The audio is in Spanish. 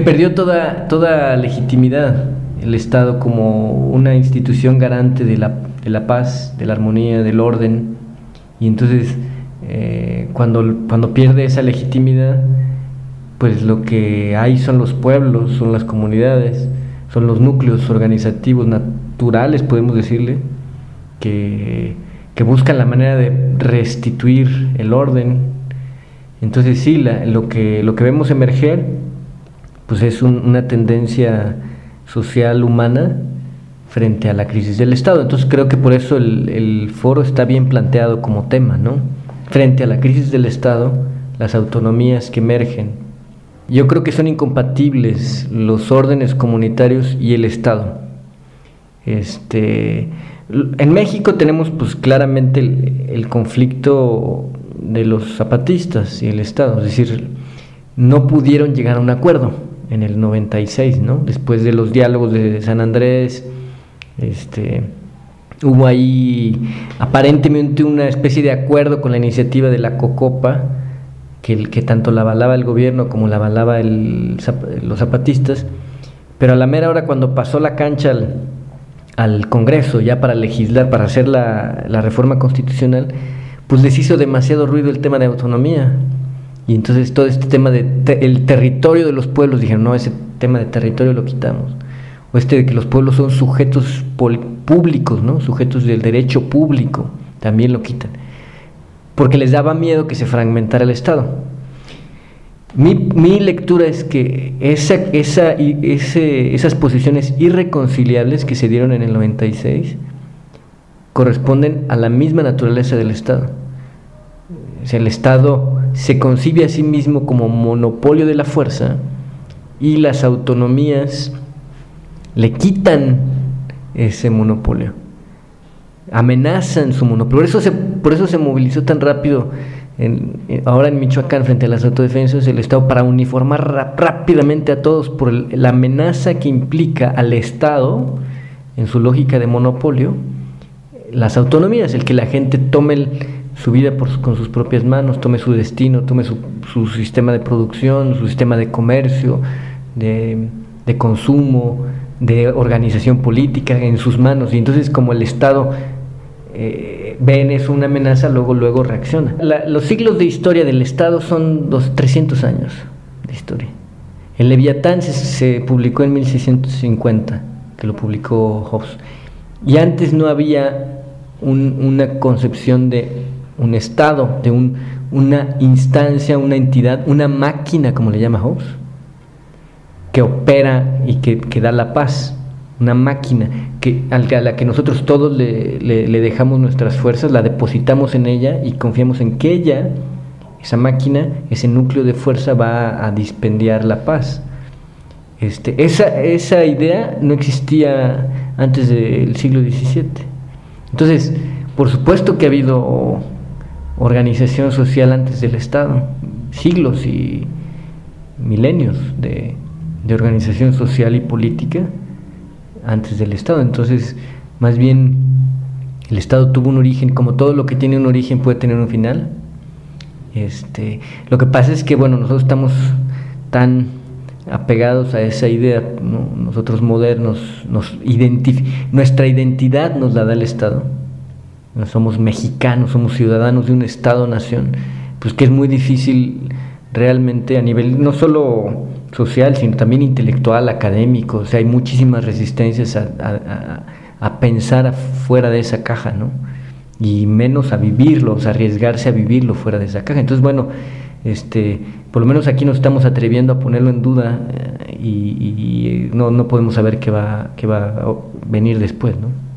perdió toda legitimidad el Estado como una institución garante de la paz, de la armonía, del orden. Y entonces cuando pierde esa legitimidad, pues lo que hay son los pueblos, son las comunidades, son los núcleos organizativos naturales, podemos decirle, que buscan la manera de restituir el orden. Entonces sí, lo que vemos emerger pues es una tendencia social humana frente a la crisis del Estado. Entonces creo que por eso el foro está bien planteado como tema, ¿no? Frente a la crisis del Estado, las autonomías que emergen. Yo creo que son incompatibles los órdenes comunitarios y el Estado. En México tenemos pues claramente el conflicto de los zapatistas y el Estado, es decir, no pudieron llegar a un acuerdo en el 96, ¿no? Después de los diálogos de San Andrés, hubo ahí aparentemente una especie de acuerdo con la iniciativa de la Cocopa, que tanto la avalaba el gobierno como la avalaba los zapatistas, pero a la mera hora, cuando pasó la cancha al Congreso ya para legislar, para hacer la reforma constitucional, pues les hizo demasiado ruido el tema de autonomía. Y entonces todo este tema el territorio de los pueblos, dijeron, no, ese tema de territorio lo quitamos. O de que los pueblos son sujetos públicos, ¿no? Sujetos del derecho público, también lo quitan. Porque les daba miedo que se fragmentara el Estado. Mi lectura es que esas posiciones irreconciliables que se dieron en el 96 corresponden a la misma naturaleza del Estado. O sea, el Estado se concibe a sí mismo como monopolio de la fuerza y las autonomías le quitan ese monopolio, amenazan su monopolio. Por eso se movilizó tan rápido ahora en Michoacán frente a las autodefensas el Estado, para uniformar rápidamente a todos por la amenaza que implica al Estado, en su lógica de monopolio, las autonomías, el que la gente tome su vida con sus propias manos, tome su destino, tome su sistema de producción, su sistema de comercio, de consumo, de organización política en sus manos. Y entonces, como el Estado ve en eso una amenaza, luego reacciona. Los siglos de historia del Estado son 300 años de historia. El Leviatán se publicó en 1650, que lo publicó Hobbes. Y antes no había una concepción de un Estado, de una instancia, una entidad, una máquina, como le llama Hobbes, que opera y que da la paz. Una máquina a la que nosotros todos le dejamos nuestras fuerzas, la depositamos en ella y confiamos en que esa máquina, ese núcleo de fuerza, va a dispendiar la paz. Esa idea no existía antes del siglo XVII. Entonces, por supuesto que ha habido organización social antes del Estado, siglos y milenios de organización social y política antes del Estado. Entonces, más bien, el Estado tuvo un origen, como todo lo que tiene un origen puede tener un final. Lo que pasa es que, bueno, nosotros estamos tan apegados a esa idea, ¿no? Nosotros modernos, nuestra identidad nos la da el Estado. No somos mexicanos, somos ciudadanos de un Estado-nación, pues que es muy difícil realmente a nivel no solo social, sino también intelectual, académico. O sea, hay muchísimas resistencias a pensar fuera de esa caja, ¿no? Y menos a vivirlo, o sea, arriesgarse a vivirlo fuera de esa caja. Entonces, bueno, por lo menos aquí nos estamos atreviendo a ponerlo en duda, y no podemos saber qué va a venir después, ¿no?